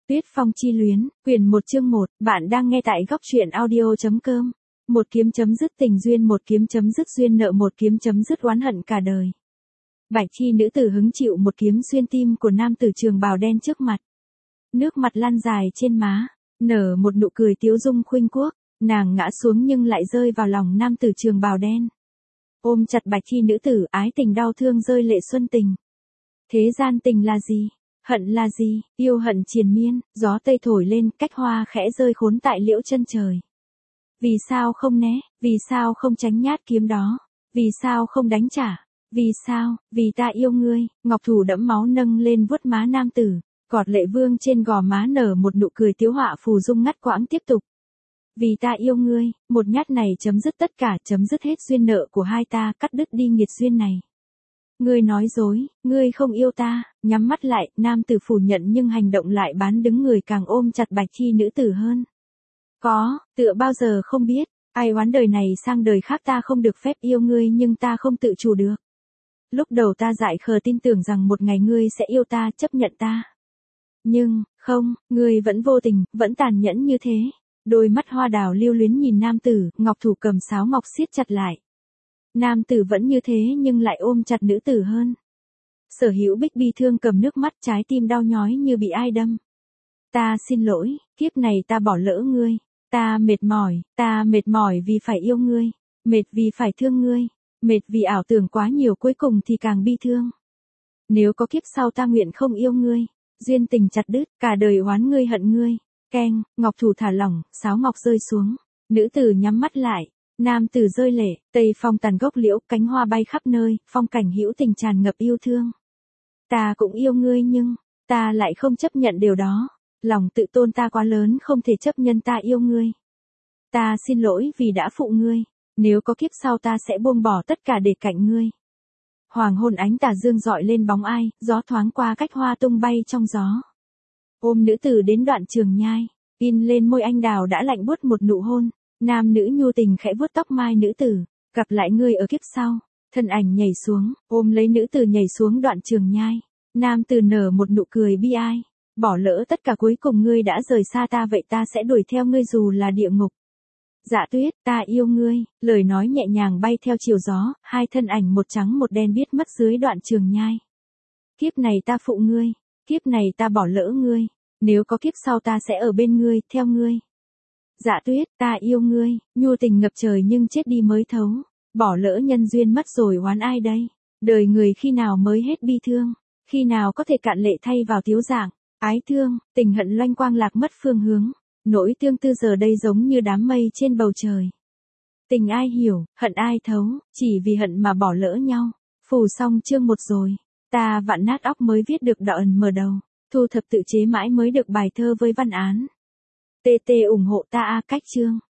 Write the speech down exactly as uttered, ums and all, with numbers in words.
Tuyết Phong chi luyến, quyển một chương một, bạn đang nghe tại góc truyện audio.com. Một kiếm chấm dứt tình duyên, một kiếm chấm dứt duyên nợ, một kiếm chấm dứt oán hận cả đời. Bạch chi nữ tử hứng chịu một kiếm xuyên tim của nam tử trường bào đen trước mặt. Nước mặt lan dài trên má, nở một nụ cười tiếu dung khuynh quốc, nàng ngã xuống nhưng lại rơi vào lòng nam tử trường bào đen. Ôm chặt bạch chi nữ tử, ái tình đau thương rơi lệ xuân tình. Thế gian tình là gì? Hận là gì? Yêu hận triền miên, gió tây thổi lên, cách hoa khẽ rơi khốn tại liễu chân trời. Vì sao không né, vì sao không tránh nhát kiếm đó, vì sao không đánh trả, vì sao, vì ta yêu ngươi, ngọc thủ đẫm máu nâng lên vuốt má nam tử, cọt lệ vương trên gò má nở một nụ cười tiếu họa phù dung ngắt quãng tiếp tục. Vì ta yêu ngươi, một nhát này chấm dứt tất cả, chấm dứt hết duyên nợ của hai ta, cắt đứt đi nghiệt duyên này. Ngươi nói dối, ngươi không yêu ta, nhắm mắt lại, nam tử phủ nhận nhưng hành động lại bán đứng, người càng ôm chặt bạch chi nữ tử hơn. Có, tựa bao giờ không biết, ai oán đời này sang đời khác ta không được phép yêu ngươi nhưng ta không tự chủ được. Lúc đầu ta dại khờ tin tưởng rằng một ngày ngươi sẽ yêu ta, chấp nhận ta. Nhưng, không, ngươi vẫn vô tình, vẫn tàn nhẫn như thế. Đôi mắt hoa đào lưu luyến nhìn nam tử, ngọc thủ cầm sáo ngọc siết chặt lại. Nam tử vẫn như thế nhưng lại ôm chặt nữ tử hơn. Sở Hữu Bích bi thương cầm nước mắt, trái tim đau nhói như bị ai đâm. Ta xin lỗi, kiếp này ta bỏ lỡ ngươi. Ta mệt mỏi, ta mệt mỏi vì phải yêu ngươi. Mệt vì phải thương ngươi. Mệt vì ảo tưởng quá nhiều, cuối cùng thì càng bi thương. Nếu có kiếp sau ta nguyện không yêu ngươi. Duyên tình chặt đứt, cả đời oán ngươi hận ngươi. Keng, ngọc thủ thả lỏng, sáo ngọc rơi xuống. Nữ tử nhắm mắt lại. Nam tử rơi lệ, tây phong tàn gốc liễu, cánh hoa bay khắp nơi, phong cảnh hữu tình tràn ngập yêu thương. Ta cũng yêu ngươi nhưng, ta lại không chấp nhận điều đó. Lòng tự tôn ta quá lớn, không thể chấp nhận ta yêu ngươi. Ta xin lỗi vì đã phụ ngươi. Nếu có kiếp sau ta sẽ buông bỏ tất cả để cạnh ngươi. Hoàng hôn ánh tà dương dọi lên bóng ai, gió thoáng qua cách hoa tung bay trong gió. Ôm nữ tử đến đoạn trường nhai, in lên môi anh đào đã lạnh buốt một nụ hôn. Nam nữ nhu tình khẽ vuốt tóc mai nữ tử, gặp lại ngươi ở kiếp sau. Thân ảnh nhảy xuống, ôm lấy nữ tử nhảy xuống đoạn trường nhai. Nam tử nở một nụ cười bi ai, bỏ lỡ tất cả, cuối cùng ngươi đã rời xa ta, vậy ta sẽ đuổi theo ngươi dù là địa ngục. Dạ Tuyết, ta yêu ngươi, lời nói nhẹ nhàng bay theo chiều gió, hai thân ảnh một trắng một đen biết mất dưới đoạn trường nhai. Kiếp này ta phụ ngươi, kiếp này ta bỏ lỡ ngươi, nếu có kiếp sau ta sẽ ở bên ngươi, theo ngươi. Dạ Tuyết, ta yêu ngươi, nhu tình ngập trời nhưng chết đi mới thấu, bỏ lỡ nhân duyên mất rồi oán ai đây, đời người khi nào mới hết bi thương, khi nào có thể cạn lệ thay vào tiếu dạng, ái thương, tình hận loanh quang lạc mất phương hướng, nỗi tương tư giờ đây giống như đám mây trên bầu trời. Tình ai hiểu, hận ai thấu, chỉ vì hận mà bỏ lỡ nhau, phủ xong chương một rồi, ta vặn nát óc mới viết được đoạn mở đầu, thu thập tự chế mãi mới được bài thơ với văn án. tê tê ủng hộ ta a cách chương.